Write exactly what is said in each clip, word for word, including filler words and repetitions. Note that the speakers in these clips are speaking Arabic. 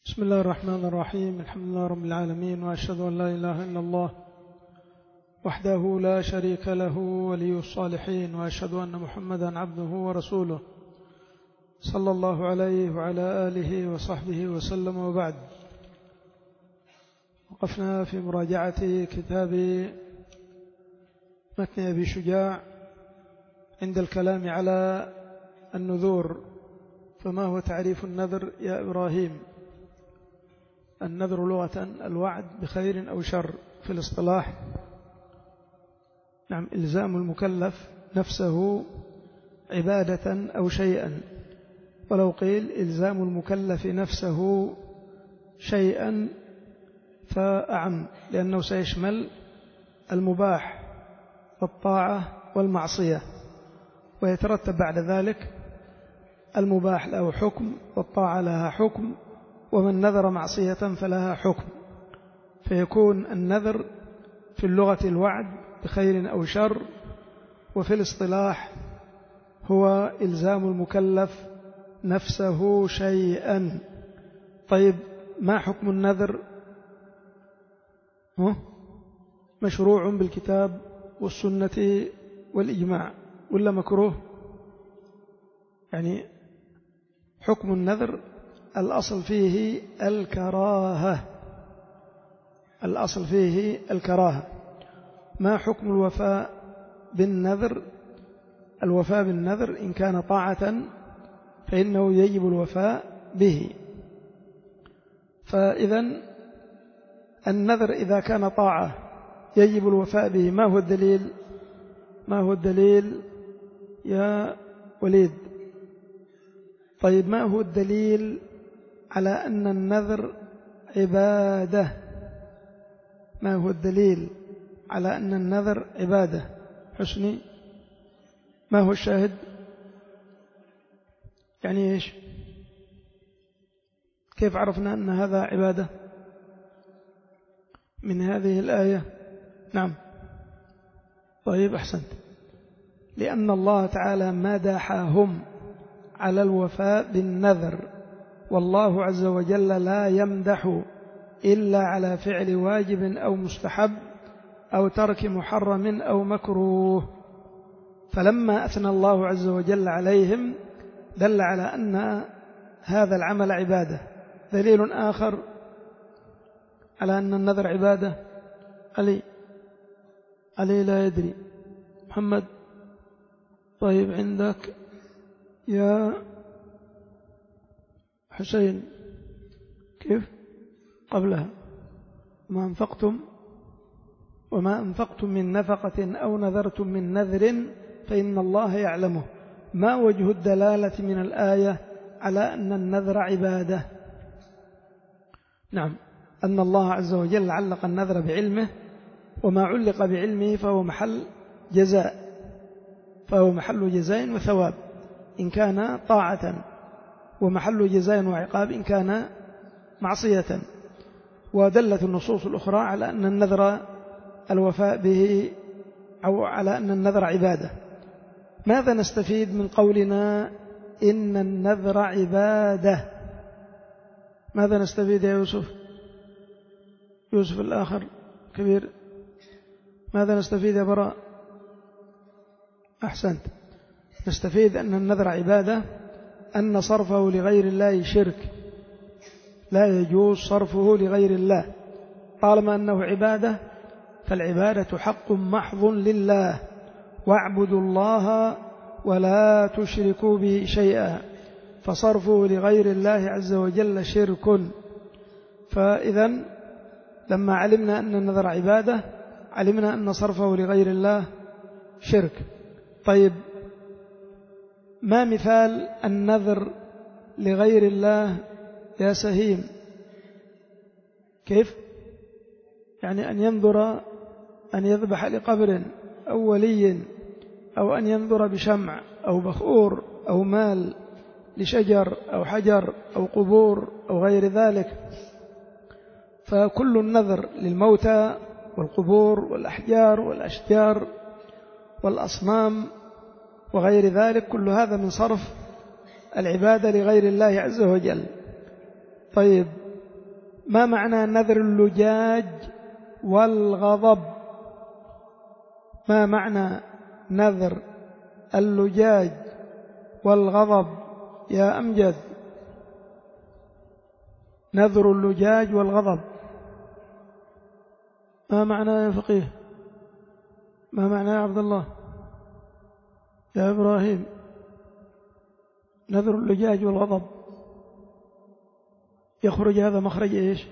بسم الله الرحمن الرحيم. الحمد لله رب العالمين، وأشهد أن لا إله إلا الله وحده لا شريك له ولي الصالحين، وأشهد أن محمدا عبده ورسوله صلى الله عليه وعلى آله وصحبه وسلم. وبعد، وقفنا في مراجعة كتاب متن أبي شجاع عند الكلام على النذور. فما هو تعريف النذر يا إبراهيم؟ النذر لغة الوعد بخير أو شر، في الاصطلاح نعم إلزام المكلف نفسه عبادة أو شيئا، ولو قيل إلزام المكلف نفسه شيئا فأعم، لأنه سيشمل المباح والطاعة والمعصية، ويترتب بعد ذلك المباح له حكم والطاعة لها حكم، ومن نذر معصية فلها حكم. فيكون النذر في اللغة الوعد بخير أو شر، وفي الاصطلاح هو إلزام المكلف نفسه شيئا. طيب، ما حكم النذر؟ مشروع بالكتاب والسنة والإجماع ولا مكروه؟ يعني حكم النذر الأصل فيه الكراهة، الأصل فيه الكراهة. ما حكم الوفاء بالنذر؟ الوفاء بالنذر إن كان طاعة فإنه يجب الوفاء به. فإذا النذر إذا كان طاعة يجب الوفاء به. ما هو الدليل؟ ما هو الدليل يا وليد؟ طيب، ما هو الدليل على أن النذر عبادة؟ ما هو الدليل على أن النذر عبادة؟ حسني، ما هو الشاهد؟ يعني إيش؟ كيف عرفنا أن هذا عبادة؟ من هذه الآية. نعم، طيب أحسنت. لأن الله تعالى مدحهم على الوفاء بالنذر، والله عز وجل لا يمدح إلا على فعل واجب أو مستحب أو ترك محرم أو مكروه. فلما أثنى الله عز وجل عليهم دل على أن هذا العمل عبادة. دليل آخر على أن النذر عبادة؟ علي علي لا يدري. محمد، طيب عندك يا حسين؟ كيف قبلها؟ ما أنفقتم وما أنفقتم من نفقة أو نذرتم من نذر فإن الله يعلمه. ما وجه الدلالة من الآية على أن النذر عبادة؟ نعم، أن الله عز وجل علق النذر بعلمه، وما علق بعلمه فهو محل جزاء، فهو محل جزاء وثواب إن كان طاعة، ومحل جزاء وعقاب إن كان معصية. ودلت النصوص الأخرى على أن النذر الوفاء به، أو على أن النذر عبادة. ماذا نستفيد من قولنا إن النذر عبادة؟ ماذا نستفيد يا يوسف؟ يوسف الآخر كبير، ماذا نستفيد يا براء؟ أحسنت. نستفيد أن النذر عبادة، أن صرفه لغير الله شرك، لا يجوز صرفه لغير الله. طالما أنه عبادة فالعبادة حق محض لله، واعبدوا الله ولا تشركوا به شيئا، فصرفه لغير الله عز وجل شرك. فإذا لما علمنا أن النذر عبادة علمنا أن صرفه لغير الله شرك. طيب، ما مثال النذر لغير الله يا سهيم؟ كيف؟ يعني أن ينذر أن يذبح لقبر أو ولي، أو أن ينذر بشمع أو بخور أو مال لشجر أو حجر أو قبور أو غير ذلك. فكل النذر للموتى والقبور والأحجار والأشجار والأصنام وغير ذلك، كل هذا من صرف العبادة لغير الله عز وجل. طيب، ما معنى نذر اللجاج والغضب؟ ما معنى نذر اللجاج والغضب يا أمجد؟ نذر اللجاج والغضب ما معنى يا فقيه؟ ما معنى يا عبد الله يا إبراهيم؟ نذر اللجاج والغضب يخرج هذا مخرج إيش؟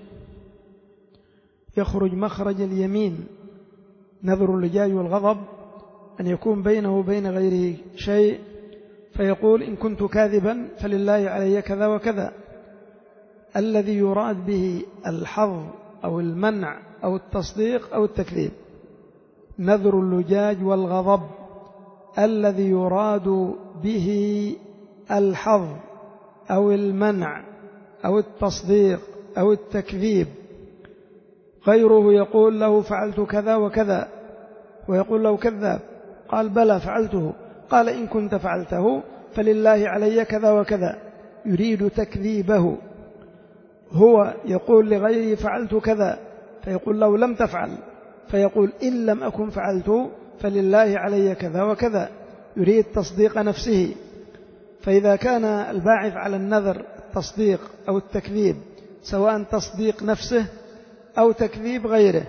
يخرج مخرج اليمين. نذر اللجاج والغضب أن يكون بينه وبين غيره شيء فيقول إن كنت كاذبا فلله علي كذا وكذا. الذي يراد به الحظ أو المنع أو التصديق أو التكذيب. نذر اللجاج والغضب الذي يراد به الحظ أو المنع أو التصديق أو التكذيب. غيره يقول له فعلت كذا وكذا ويقول له كذاب، قال بلى فعلته، قال إن كنت فعلته فلله علي كذا وكذا، يريد تكذيبه. هو يقول لغيره فعلت كذا فيقول له لم تفعل، فيقول إن لم أكن فعلت فلله علي كذا وكذا، يريد تصديق نفسه. فإذا كان الباعث على النذر التصديق أو التكذيب، سواء تصديق نفسه أو تكذيب غيره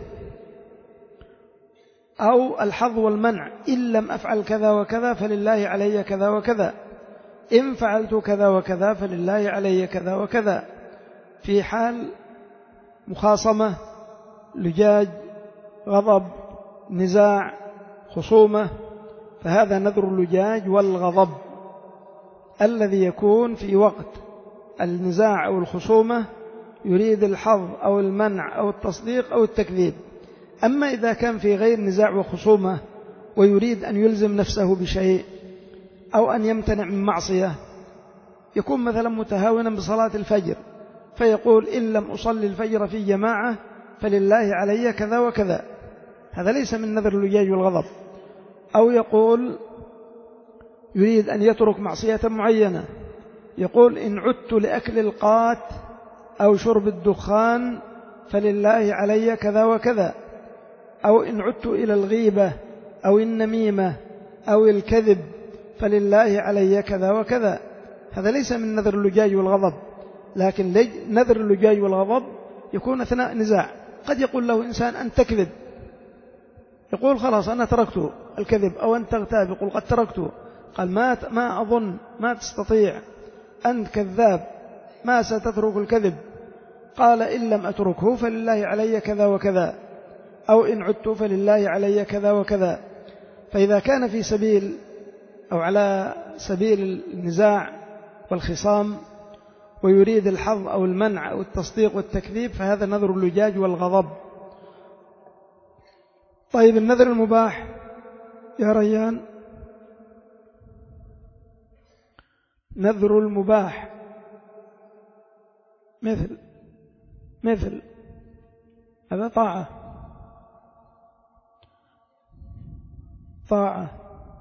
أو الحظ والمنع، إن لم أفعل كذا وكذا فلله علي كذا وكذا، إن فعلت كذا وكذا فلله علي كذا وكذا، في حال مخاصمة، لجاج، غضب، نزاع، خصومة، فهذا نذر اللجاج والغضب الذي يكون في وقت النزاع أو الخصومة، يريد الحظ أو المنع أو التصديق أو التكذيب. أما إذا كان في غير نزاع وخصومة ويريد أن يلزم نفسه بشيء أو أن يمتنع من معصية، يكون مثلا متهاونا بصلاة الفجر فيقول إن لم أصلي الفجر في جماعة فلله علي كذا وكذا، هذا ليس من نذر اللجاج والغضب. أو يقول يريد أن يترك معصية معينة، يقول إن عدت لأكل القات أو شرب الدخان فلله علي كذا وكذا، أو إن عدت إلى الغيبة أو النميمة أو الكذب فلله علي كذا وكذا. هذا ليس من نذر اللجاج والغضب. لكن نذر اللجاج والغضب يكون أثناء نزاع. قد يقول له إنسان أن تكذب، يقول خلاص أنا تركته الكذب، أو أن تغتاب، يقول قد تركته، قال ما ما أظن ما تستطيع، أنت كذاب ما ستترك الكذب، قال إن لم أتركه فلله علي كذا وكذا، أو إن عدت فلله علي كذا وكذا. فإذا كان في سبيل أو على سبيل النزاع والخصام ويريد الحظ أو المنع أو التصديق والتكذيب، فهذا نذر اللجاج والغضب. طيب النذر المباح يا ريان، نذر المباح مثل مثل هذا طاعة طاعة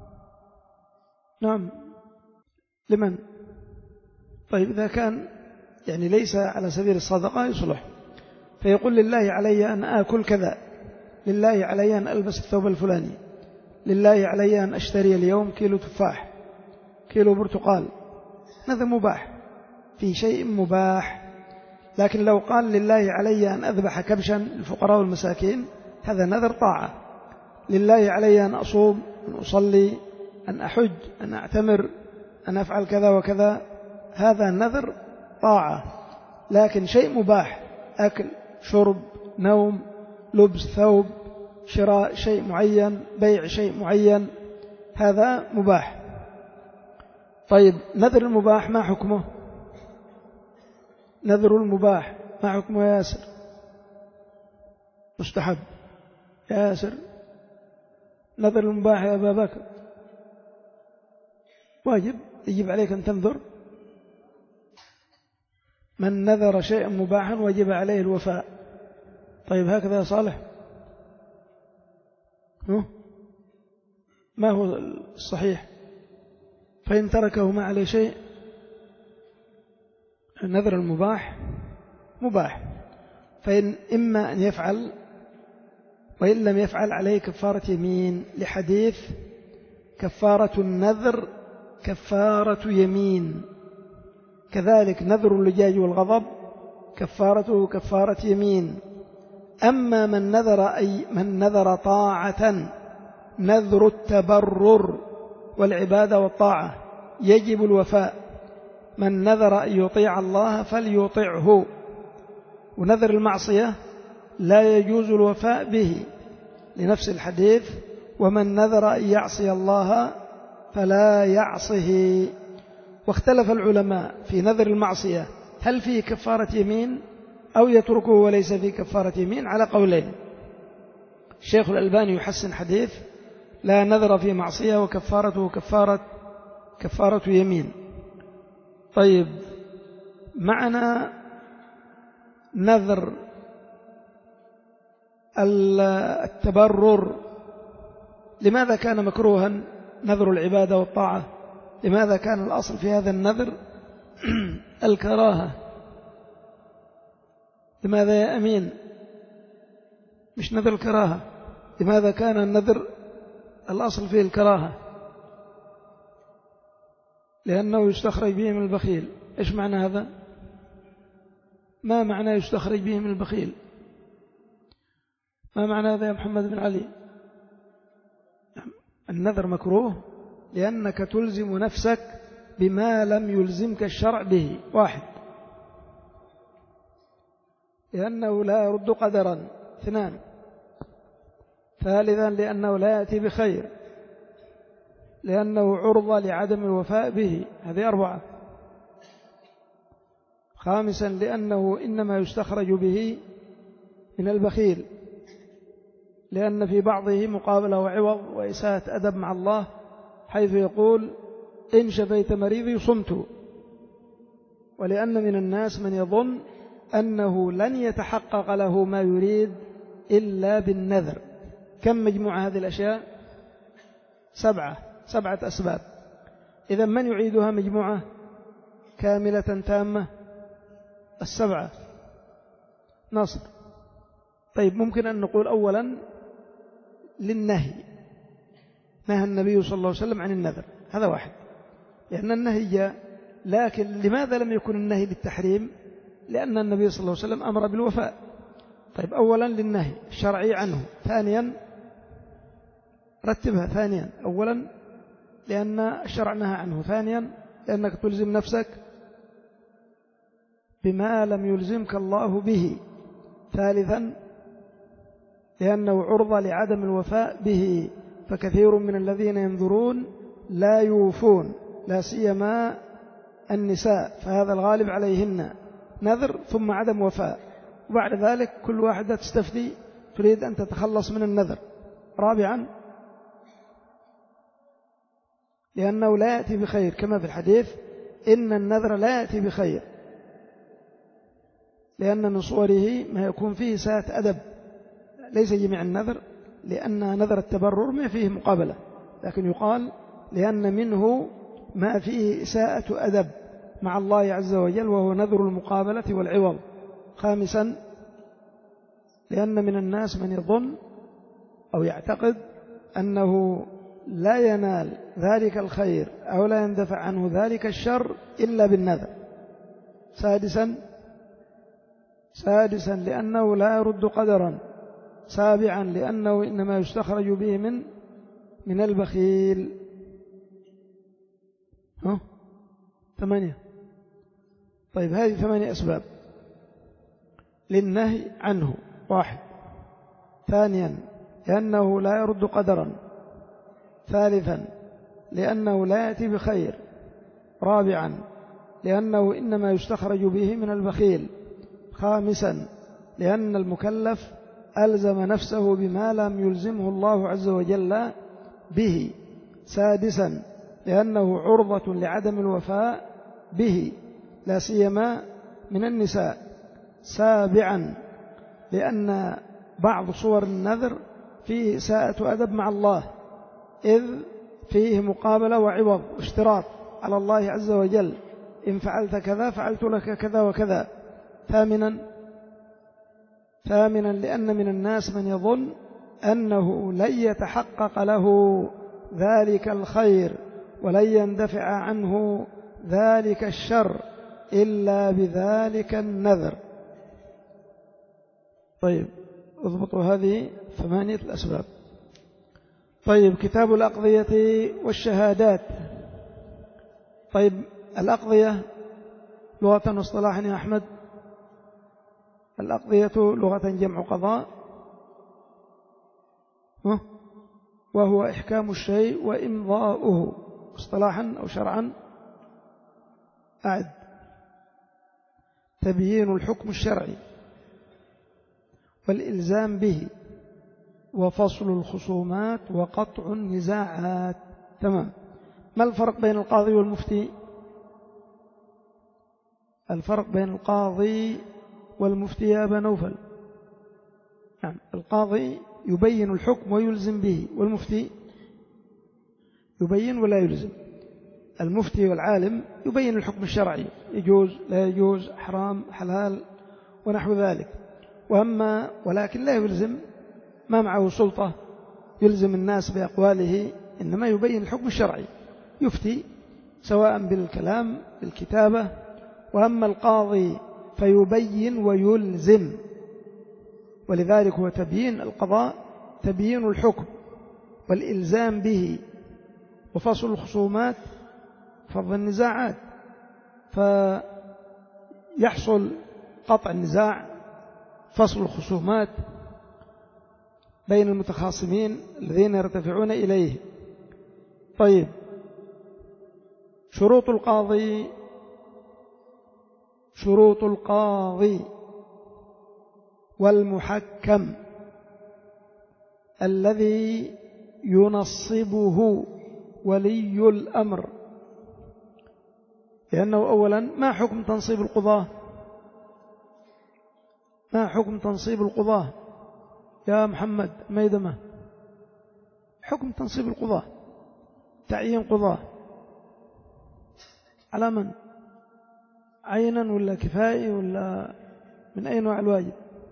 نعم لمن؟ طيب إذا كان يعني ليس على سبيل الصدقة يصلح، فيقول لله علي أن آكل كذا، لله علي أن ألبس الثوب الفلاني، لله علي أن أشتري اليوم كيلو تفاح، كيلو برتقال، هذا مباح في شيء مباح. لكن لو قال لله علي أن أذبح كبشا للفقراء والمساكين، هذا نذر طاعة. لله علي أن أصوم، أن أصلي، أن أحج، أن أعتمر، أن أفعل كذا وكذا، هذا نذر طاعة. لكن شيء مباح، أكل، شرب، نوم، لبس ثوب، شراء شيء معين، بيع شيء معين، هذا مباح. طيب نذر المباح ما حكمه؟ نذر المباح ما حكمه يا ياسر؟ مستحب يا ياسر. نذر المباح يا أبا بكر واجب، يجب عليك أن تنذر. من نذر شيئا مباحا وجب عليه الوفاء. طيب هكذا يا صالح؟ ما هو الصحيح؟ فإن تركه ما عليه شيء. النذر المباح مباح، فإن إما أن يفعل وإن لم يفعل عليه كفارة يمين، لحديث كفارة النذر كفارة يمين. كذلك نذر اللجاج والغضب كفارته كفارة يمين. أما من نذر أي من نذر طاعة، نذر التبرر والعبادة والطاعة يجب الوفاء. من نذر أن يطيع الله فليطعه. ونذر المعصية لا يجوز الوفاء به، لنفس الحديث ومن نذر أن يعصي الله فلا يعصه. واختلف العلماء في نذر المعصية هل فيه كفارة يمين أو يتركه وليس فيه كفارة يمين، على قولين. الشيخ الألباني يحسن حديث لا نذر في معصية وكفارته كفارة كفارة يمين. طيب، معنى نذر التبرر، لماذا كان مكروها نذر العبادة والطاعة؟ لماذا كان الأصل في هذا النذر الكراهة؟ لماذا يا أمين مش نذر الكراهة؟ لماذا كان النذر الأصل فيه الكراهة؟ لأنه يستخرج به من البخيل. إيش معنى هذا؟ ما معنى يستخرج به من البخيل؟ ما معنى هذا يا محمد بن علي؟ النذر مكروه لأنك تلزم نفسك بما لم يلزمك الشرع به. واحد، لأنه لا يرد قدرا. اثنان، ثالثا لأنه لا يأتي بخير، لأنه عرضة لعدم الوفاء به. هذه أربعة. خامسا لأنه إنما يستخرج به من البخيل، لأن في بعضه مقابلة وعوض وإساءة أدب مع الله، حيث يقول إن شفيت مريضي صمت. ولأن من الناس من يظن أنه لن يتحقق له ما يريد إلا بالنذر. كم مجموعة هذه الأشياء؟ سبعة سبعة أسباب. إذا من يعيدها مجموعة كاملة تامة؟ السبعة. نصر. طيب، ممكن أن نقول أولا للنهي، نهى النبي صلى الله عليه وسلم عن النذر، هذا واحد، لأن النهي جاء. لكن لماذا لم يكن النهي للتحريم؟ لأن النبي صلى الله عليه وسلم أمر بالوفاء. طيب، أولا للنهي الشرعي عنه. ثانيا، رتبها، ثانيا أولا لأن الشرع نهى عنه. ثانيا لأنك تلزم نفسك بما لم يلزمك الله به. ثالثا لأنه عرضة لعدم الوفاء به، فكثير من الذين ينذرون لا يوفون، لا سيما النساء، فهذا الغالب عليهن نذر ثم عدم وفاء، وبعد ذلك كل واحدة تستفتي تريد أن تتخلص من النذر. رابعا لأنه لا يأتي بخير، كما في الحديث إن النذر لا يأتي بخير، لأن من صوره ما يكون فيه إساءة أدب. ليس جميع النذر، لأن نذر التبرر ما فيه مقابلة، لكن يقال لأن منه ما فيه إساءة أدب مع الله عز وجل، وهو نذر المقابلة والعوض. خامسا لأن من الناس من يظن أو يعتقد أنه لا ينال ذلك الخير أو لا يندفع عنه ذلك الشر إلا بالنذر. سادسا سادسا لأنه لا يرد قدرا. سابعا لأنه إنما يستخرج به من من البخيل. ها؟ ثمانية. طيب، هذه ثمانية أسباب للنهي عنه. واحد. ثانيا لأنه لا يرد قدرا. ثالثا لأنه لا يأتي بخير. رابعا لأنه إنما يستخرج به من البخيل. خامسا لأن المكلف ألزم نفسه بما لم يلزمه الله عز وجل به. سادسا لأنه عرضة لعدم الوفاء به، لا سيما من النساء. سابعا لأن بعض صور النذر فيه إساءة أدب مع الله، إذ فيه مقابلة وعوض واشتراط على الله عز وجل، إن فعلت كذا فعلت لك كذا وكذا. ثامنا ثامنا لأن من الناس من يظن أنه لن يتحقق له ذلك الخير ولن يندفع عنه ذلك الشر إلا بذلك النذر. طيب اضبطوا هذه ثمانية الأسباب. طيب كتاب الأقضية والشهادات. طيب الأقضية لغة واصطلاحا يا أحمد؟ الأقضية لغة جمع قضاء، وهو إحكام الشيء وإمضاؤه اصطلاحا أو شرعا. أعد. تبيين الحكم الشرعي والإلزام به وفصل الخصومات وقطع النزاعات. تمام. ما الفرق بين القاضي والمفتي؟ الفرق بين القاضي والمفتي يا أبا نوفل؟ نعم، القاضي يبين الحكم ويلزم به، والمفتي يبين ولا يلزم. المفتي والعالم يبين الحكم الشرعي، يجوز لا يجوز، حرام حلال ونحو ذلك، وأما ولكن لا يلزم، ما معه سلطة يلزم الناس بأقواله، إنما يبين الحكم الشرعي، يفتي سواء بالكلام بالكتابة. وأما القاضي فيبين ويلزم، ولذلك هو تبيين القضاء، تبيين الحكم والإلزام به وفصل الخصومات، فض النزاعات، فيحصل قطع النزاع، فصل الخصومات بين المتخاصمين الذين يرتفعون إليه. طيب شروط القاضي. شروط القاضي والمحكم الذي ينصبه ولي الأمر، لأنه أولا ما حكم تنصيب القضاة؟ ما حكم تنصيب القضاة يا محمد ميدمة؟ حكم تنصيب القضاة، تعيين قضاة على من؟ عينا ولا كفائي ولا من أي نوع الواجب؟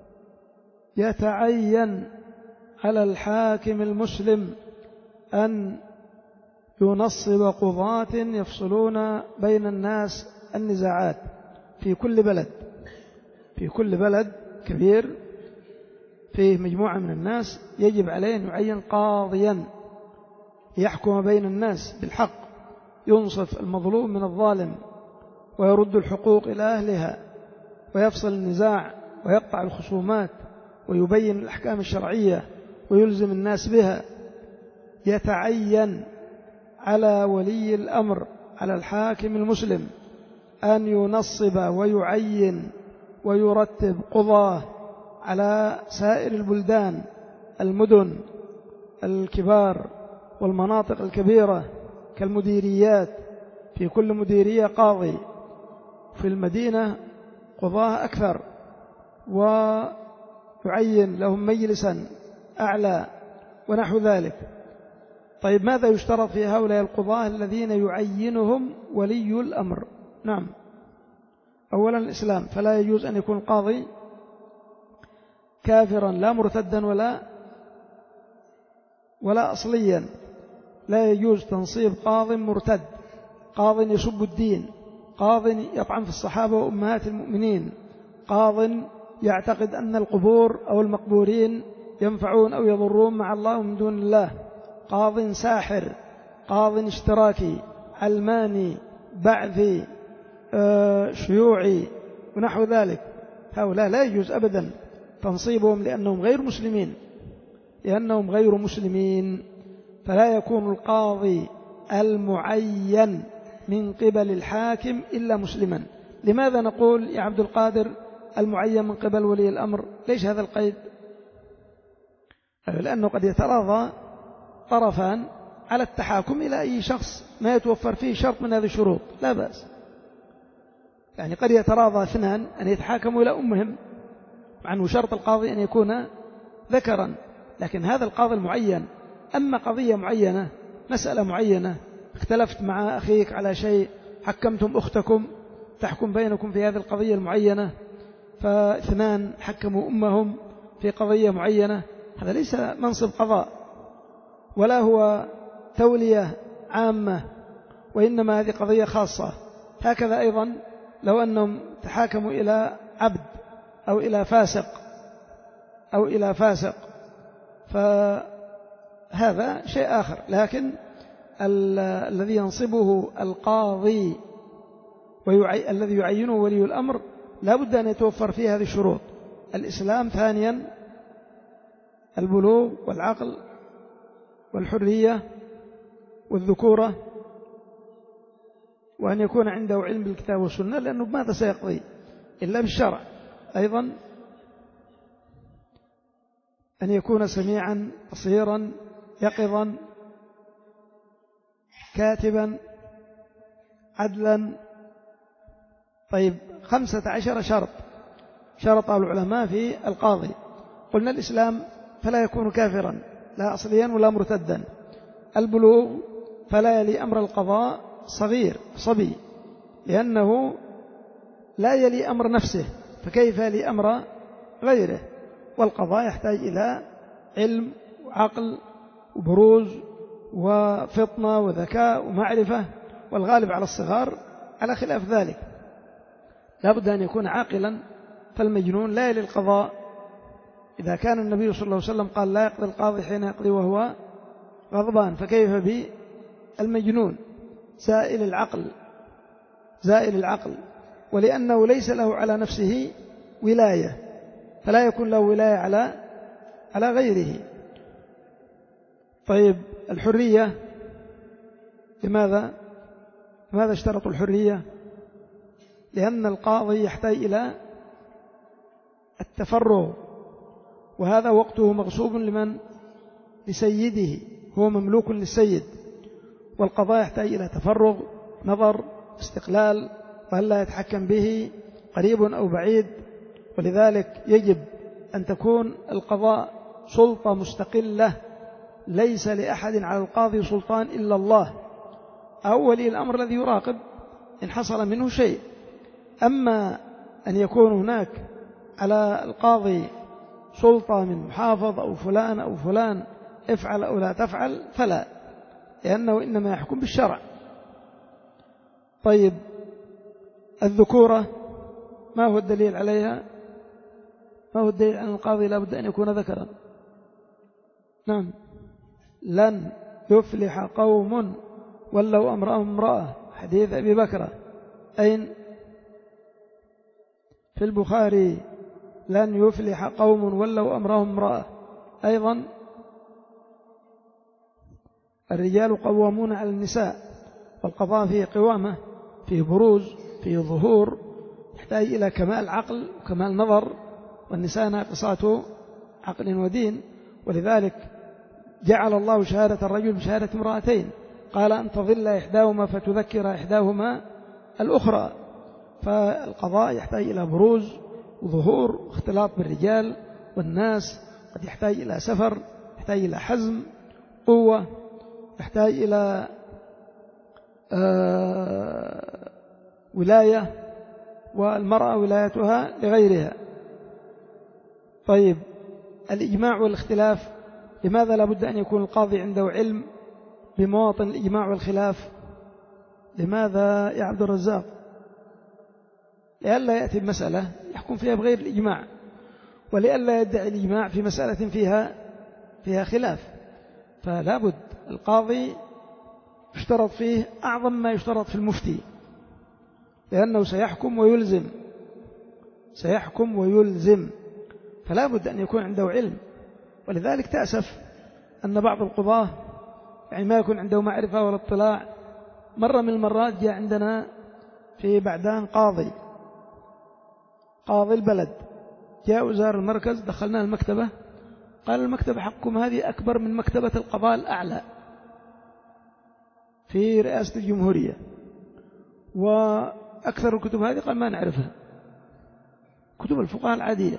يتعين على الحاكم المسلم أن ينصب قضاة يفصلون بين الناس النزاعات في كل بلد. في كل بلد كبير فيه مجموعة من الناس يجب عليه أن يعين قاضيا يحكم بين الناس بالحق، ينصف المظلوم من الظالم ويرد الحقوق إلى أهلها ويفصل النزاع ويقطع الخصومات ويبين الأحكام الشرعية ويلزم الناس بها. يتعين على ولي الأمر، على الحاكم المسلم، أن ينصب ويعين ويرتب قضاة على سائر البلدان، المدن الكبار والمناطق الكبيرة كالمديريات، في كل مديرية قاضي، في المدينة قضاة أكثر، ويعين لهم مجلسا أعلى ونحو ذلك. طيب ماذا يشترط في هؤلاء القضاة الذين يعينهم ولي الأمر؟ نعم، أولا الإسلام، فلا يجوز أن يكون قاضي كافرا لا مرتدا ولا ولا أصليا، لا يجوز تنصيب قاض مرتد، قاض يسب الدين، قاض يطعن في الصحابة وأمهات المؤمنين، قاض يعتقد أن القبور أو المقبورين ينفعون أو يضرون مع الله من دون الله، قاض ساحر، قاض اشتراكي، علماني، بعثي، شيوعي ونحو ذلك. هؤلاء لا يجوز أبدا تنصيبهم لأنهم غير مسلمين، لأنهم غير مسلمين فلا يكون القاضي المعين من قبل الحاكم إلا مسلما. لماذا نقول يا عبد القادر المعين من قبل ولي الأمر؟ ليش هذا القيد؟ لأنه قد يتراضى طرفان على التحاكم إلى أي شخص ما يتوفر فيه شرط من هذه الشروط، لا بأس. يعني قد يتراضى اثنان أن يتحاكموا إلى أمهم، مع أنه شرط القاضي أن يكون ذكرا، لكن هذا القاضي المعين. أما قضية معينة، مسألة معينة، اختلفت مع أخيك على شيء، حكمتم أختكم تحكم بينكم في هذه القضية المعينة، فاثنان حكموا أمهم في قضية معينة، هذا ليس منصب قضاء ولا هو تولية عامة، وإنما هذه قضية خاصة. هكذا أيضا لو أنهم تحاكموا إلى عبد أو إلى فاسق أو إلى فاسق فهذا شيء آخر، لكن الذي ينصبه القاضي ويعي... الذي يعينه ولي الأمر لا بد أن يتوفر فيه هذه الشروط: الإسلام، ثانيا البلوغ والعقل والحرية والذكورة، وأن يكون عنده علم بالكتاب والسنة، لأنه ماذا سيقضي إلا بالشرع. أيضا أن يكون سميعا بصيرا يقظا كاتبا عدلا. طيب، خمسة عشر شرط شرط العلماء في القاضي. قلنا الإسلام فلا يكون كافرا لا أصليا ولا مرتدا. البلوغ فلا يلي أمر القضاء صغير صبي، لأنه لا يلي أمر نفسه، فكيف يلي أمر غيره؟ والقضاء يحتاج إلى علم وعقل وبروز وفطنة وذكاء ومعرفة، والغالب على الصغار على خلاف ذلك. لا بد أن يكون عاقلا، فالمجنون لا يلي القضاء. إذا كان النبي صلى الله عليه وسلم قال لا يقضي القاضي حين يقضي وهو غضبان، فكيف بالمجنون زائل العقل زائل العقل ولأنه ليس له على نفسه ولاية، فلا يكون له ولاية على على غيره. طيب، الحرية لماذا لماذا اشترطوا الحرية؟ لأن القاضي يحتاج إلى التفرغ، وهذا وقته مغصوب لمن؟ لسيده، هو مملوك للسيد، والقضاء يحتاج إلى تفرغ، نظر، استقلال، وهل لا يتحكم به قريب أو بعيد. ولذلك يجب أن تكون القضاء سلطة مستقلة، ليس لأحد على القاضي سلطان إلا الله أو ولي الأمر الذي يراقب إن حصل منه شيء. أما أن يكون هناك على القاضي سلطة من محافظ أو فلان أو فلان افعل أو لا تفعل فلا، لأنه إنما يحكم بالشرع. طيب، الذكورة ما هو الدليل عليها؟ ما هو الدليل أن القاضي لا بد أن يكون ذكرا؟ نعم، لن يفلح قوم ولوا أمرهم امرأة، حديث أبي بكر. أين؟ في البخاري: لن يفلح قوم ولوا أمرهم امرأة. أيضا الرجال قوامون على النساء، والقضاء فيه قوامة، فيه بروز، فيه ظهور، يحتاج إلى كمال عقل وكمال نظر، والنساء ناقصات عقل ودين. ولذلك جعل الله شهادة الرجل بشهادة امرأتين، قال أن تظل إحداهما فتذكر إحداهما الأخرى. فالقضاء يحتاج إلى بروز وظهور واختلاط بالرجال والناس، قد يحتاج إلى سفر، يحتاج إلى حزم، قوة، يحتاج إلى آه ولاية، والمرأة ولايتها لغيرها. طيب، الإجماع والاختلاف، لماذا لا بد أن يكون القاضي عنده علم بمواطن الإجماع والخلاف؟ لماذا يا عبد الرزاق؟ لئلا يأتي بمسألة يحكم فيها بغير الإجماع، ولئلا يدعي الإجماع في مسألة فيها فيها خلاف. فلا بد القاضي يشترط فيه أعظم ما يشترط في المفتي، لأنه سيحكم ويلزم سيحكم ويلزم فلا بد أن يكون عنده علم. ولذلك تأسف أن بعض القضاة يعني ما يكون عنده معرفة ولا اطلاع. مرة من المرات جاء عندنا في بعدان قاضي قاضي البلد، جاء وزار المركز، دخلنا المكتبة، قال المكتبة حقكم هذه أكبر من مكتبة القضاء الأعلى في رئاسة الجمهورية، وأكثر الكتب هذه قال ما نعرفها، كتب الفقهاء العادية.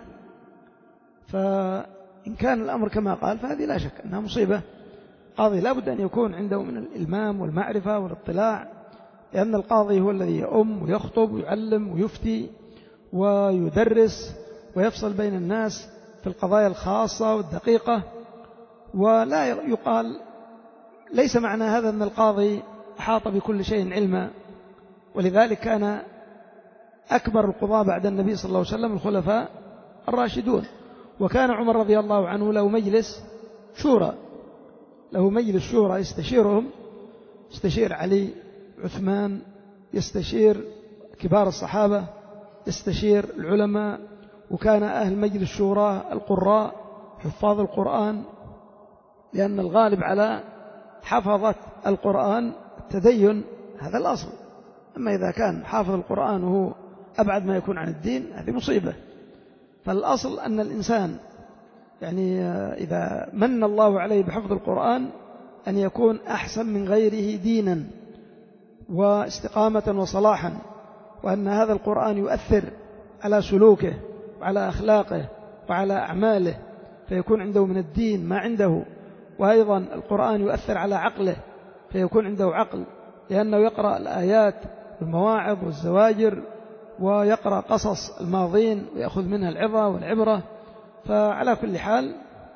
فإن كان الأمر كما قال فهذه لا شك أنها مصيبة. قاضي لا بد أن يكون عنده من الإلمام والمعرفة والاطلاع، لأن القاضي هو الذي يؤم ويخطب ويعلم ويفتي ويدرس ويفصل بين الناس في القضايا الخاصة والدقيقة. ولا يقال ليس معنى هذا أن القاضي أحاط بكل شيء علما، ولذلك كان أكبر القضاة بعد النبي صلى الله عليه وسلم الخلفاء الراشدون. وكان عمر رضي الله عنه له مجلس شورى، له مجلس شورى يستشيرهم، يستشير علي، عثمان، يستشير كبار الصحابة، يستشير العلماء. وكان أهل مجلس الشورى القراء حفاظ القرآن، لأن الغالب على حفظة القرآن التدين، هذا الأصل. أما إذا كان حافظ القرآن وهو أبعد ما يكون عن الدين هذه مصيبة. فالأصل أن الإنسان يعني إذا من الله عليه بحفظ القرآن أن يكون أحسن من غيره دينا واستقامة وصلاحا، وأن هذا القرآن يؤثر على سلوكه وعلى أخلاقه وعلى أعماله، فيكون عنده من الدين ما عنده. وأيضا القرآن يؤثر على عقله فيكون عنده عقل، لأنه يقرأ الآيات والمواعظ والزواجر، ويقرأ قصص الماضين ويأخذ منها العظة والعبرة. فعلى كل حال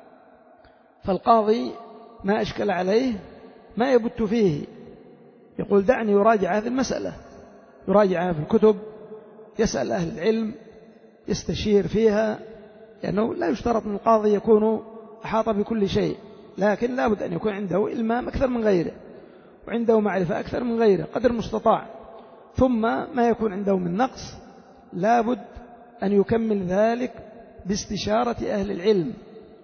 فالقاضي ما أشكل عليه ما يبت فيه، يقول دعني يراجع هذه المسألة، يراجعها في الكتب، يسأل أهل العلم، يستشير فيها، لأنه لا يشترط أن القاضي يكون أحاط بكل شيء، لكن لا بد أن يكون عنده إلمام أكثر من غيره، وعنده معرفة أكثر من غيره قدر المستطاع. ثم ما يكون عنده من نقص لا بد أن يكمل ذلك باستشارة أهل العلم.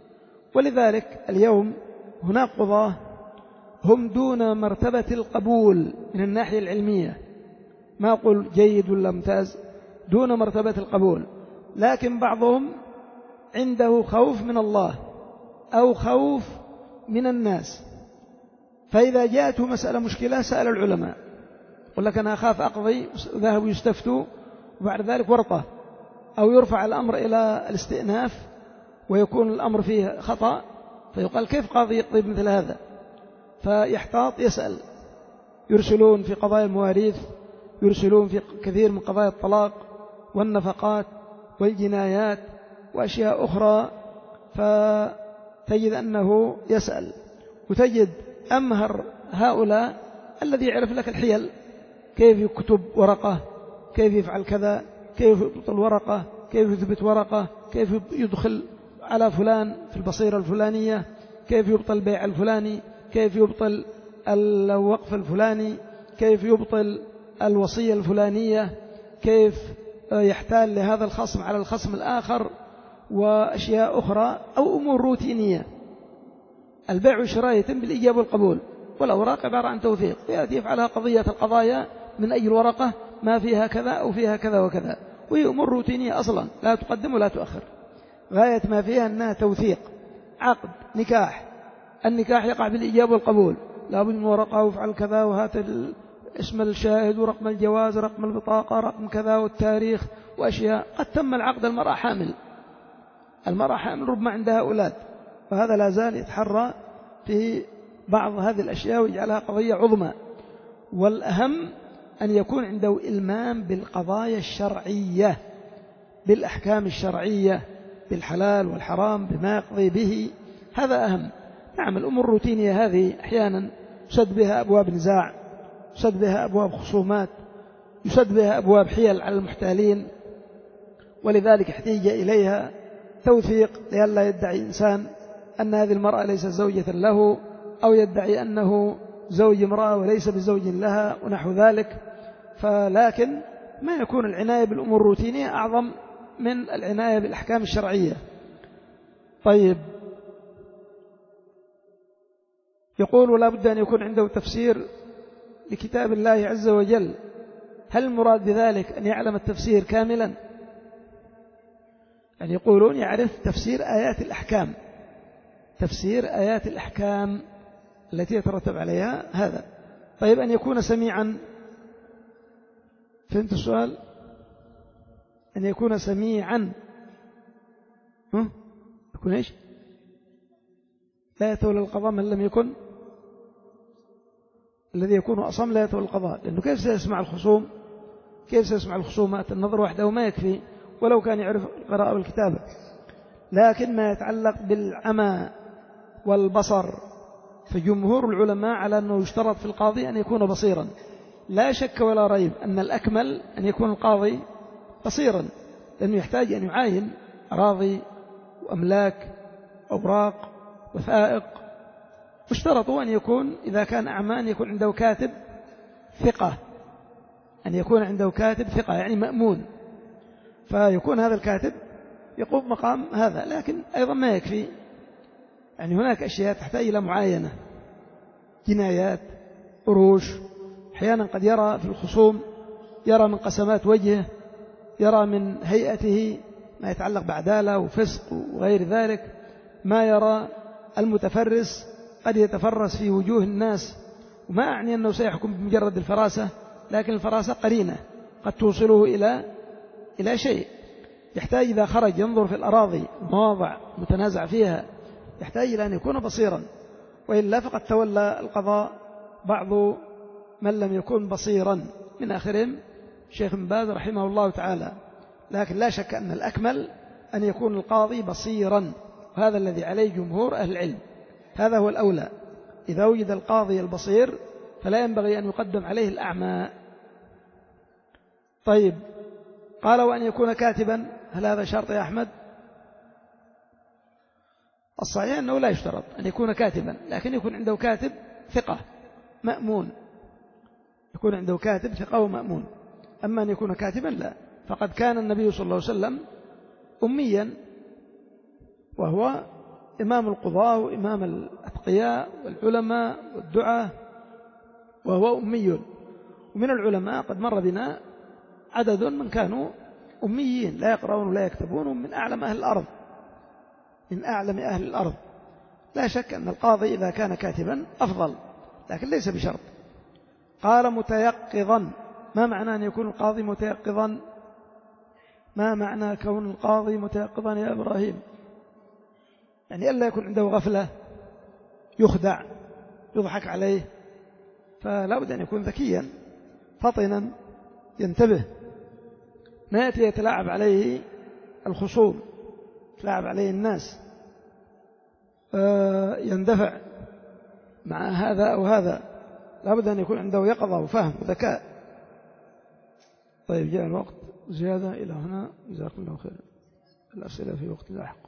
ولذلك اليوم هناك قضاة هم دون مرتبة القبول من الناحية العلمية، ما أقول جيد ولا ممتاز، دون مرتبة القبول، لكن بعضهم عنده خوف من الله أو خوف من الناس، فإذا جاءته مسألة مشكلة سأل العلماء، يقول لك أنا أخاف أقضي، ذهبوا يستفتوا وبعد ذلك ورطة، أو يرفع الأمر إلى الاستئناف ويكون الأمر فيه خطأ، فيقال كيف قاضي يقضي مثل هذا؟ فيحتاط يسأل. يرسلون في قضايا المواريث، يرسلون في كثير من قضايا الطلاق والنفقات والجنايات وأشياء أخرى، فتجد أنه يسأل. وتجد أمهر هؤلاء الذي يعرف لك الحيل، كيف يكتب ورقة، كيف يفعل كذا، كيف يبطل ورقة، كيف يثبت ورقة، كيف يدخل على فلان في البصيرة الفلانية، كيف يبطل البيع الفلاني، كيف يبطل الوقف الفلاني، كيف يبطل الوصية الفلانية، كيف يحتال لهذا الخصم على الخصم الآخر، وأشياء أخرى، أو أمور روتينية. البيع والشراء يتم بالإجابة والقبول، والأوراق عبارة عن توثيق، يأتي يفعلها قضية القضايا من أي ورقة ما فيها كذا أو فيها كذا وكذا، وهي أمور روتينية أصلا لا تقدم ولا تؤخر، غاية ما فيها أنها توثيق. عقد نكاح، النكاح يقع بالإجابة والقبول، لا بد من ورقة وفعل كذا، وهات اسم الشاهد ورقم الجواز ورقم البطاقة رقم كذا والتاريخ وأشياء. قد تم العقد، المرأة حامل، المرأة حامل ربما عندها أولاد، فهذا لا زال يتحرى في بعض هذه الأشياء ويجعلها قضية عظمى. والأهم أن يكون عنده إلمام بالقضايا الشرعية، بالأحكام الشرعية، بالحلال والحرام، بما يقضي به، هذا أهم. نعم الأمور الروتينية هذه أحيانا يسد بها أبواب نزاع، يسد بها أبواب خصومات، يسد بها أبواب حيل على المحتالين، ولذلك احتيج إليها توثيق، لئلا يدعي إنسان أن هذه المرأة ليست زوجة له، أو يدعي أنه زوج امرأة وليس بزوج لها ونحو ذلك. فلكن ما يكون العناية بالأمور الروتينية أعظم من العناية بالأحكام الشرعية. طيب، يقول ولا بد أن يكون عنده تفسير لكتاب الله عز وجل. هل المراد بذلك أن يعلم التفسير كاملا؟ يعني يقولون يعرف تفسير آيات الأحكام، تفسير آيات الأحكام التي يترتب عليها هذا. طيب أن يكون سميعا، فهمت السؤال؟ أن يكون سميعا، ها؟ يكون إيش؟ لا يتولى القضاء من لم يكن، الذي يكون أصم لا يتولى القضاء، لأنه كيف سيسمع الخصوم؟ كيف سيسمع الخصومات؟ النظر وحده ما يكفي، ولو كان يعرف القراءة والكتابة. لكن ما يتعلق بالعمى والبصر فجمهور العلماء على أنه يشترط في القاضي أن يكون بصيرا. لا شك ولا ريب أن الأكمل أن يكون القاضي بصيرا، لأنه يحتاج أن يعاين أراضي وأملاك أوراق وثائق. واشترطوا أن يكون إذا كان أعمى أن يكون عنده كاتب ثقة، أن يكون عنده كاتب ثقة يعني مأمون، فيكون هذا الكاتب يقوم مقام هذا. لكن أيضا ما يكفي، يعني هناك أشياء تحتاج إلى معاينة، جنايات، قروش، أحيانا قد يرى في الخصوم، يرى من قسمات وجهه، يرى من هيئته ما يتعلق بعدالة وفسق وغير ذلك، ما يرى المتفرس قد يتفرس في وجوه الناس. وما أعني أنه سيحكم بمجرد الفراسة، لكن الفراسة قرينة قد توصله إلى إلى شيء. يحتاج إذا خرج ينظر في الأراضي مواضع متنازع فيها، يحتاج إلى أن يكون بصيرا، وإلا فقد تولى القضاء بعض من لم يكن بصيرا، من آخرهم الشيخ بن باز رحمه الله تعالى. لكن لا شك أن الأكمل أن يكون القاضي بصيرا، وهذا الذي عليه جمهور أهل العلم، هذا هو الأولى. إذا وجد القاضي البصير فلا ينبغي أن يقدم عليه الأعمى. طيب، قال وأن يكون كاتبا، هل هذا شرط يا أحمد؟ الصحيح أنه لا يشترط أن يكون كاتبا، لكن يكون عنده كاتب ثقة مأمون، يكون عنده كاتب ثقة ومأمون. أما أن يكون كاتبا لا، فقد كان النبي صلى الله عليه وسلم أميا، وهو إمام القضاة وإمام الأتقياء والعلماء والدعاة، وهو أمي. ومن العلماء قد مر بنا عدد من كانوا أميين لا يقرؤون ولا يكتبون، من أعلم أهل الأرض، من أعلم أهل الأرض. لا شك أن القاضي إذا كان كاتبا أفضل، لكن ليس بشرط. قال متيقظا، ما معنى أن يكون القاضي متيقظا؟ ما معنى كون القاضي متيقظا يا إبراهيم؟ يعني ألا يكون عنده غفلة، يخدع، يضحك عليه، فلا بد أن يكون ذكيا فطنا ينتبه، ما يأتي يتلاعب عليه الخصوم، يتلاعب عليه الناس، يندفع مع هذا أو هذا. لا بد أن يكون عنده يقظة وفهم وذكاء. طيب، جاء الوقت زيادة إلى هنا، جزاكم الله خير. الأسئلة في وقت لاحق.